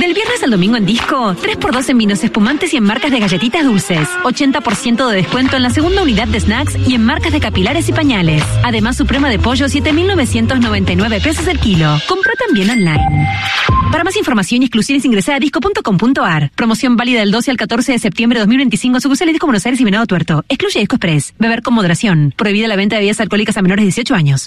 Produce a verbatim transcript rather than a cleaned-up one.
Del viernes al domingo en Disco, tres por dos en vinos espumantes y en marcas de galletitas dulces. ochenta por ciento de descuento en la segunda unidad de snacks y en marcas de capilares y pañales. Además, suprema de pollo, siete mil novecientos noventa y nueve pesos el kilo. Compra también online. Para más información y exclusiones ingresa a disco punto com punto ar. Promoción válida del doce al catorce de septiembre de dos mil veinticinco. Sucursales Disco Buenos Aires y Venado Tuerto. Excluye Disco Express. Beber con moderación. Prohibida la venta de bebidas alcohólicas a menores de dieciocho años.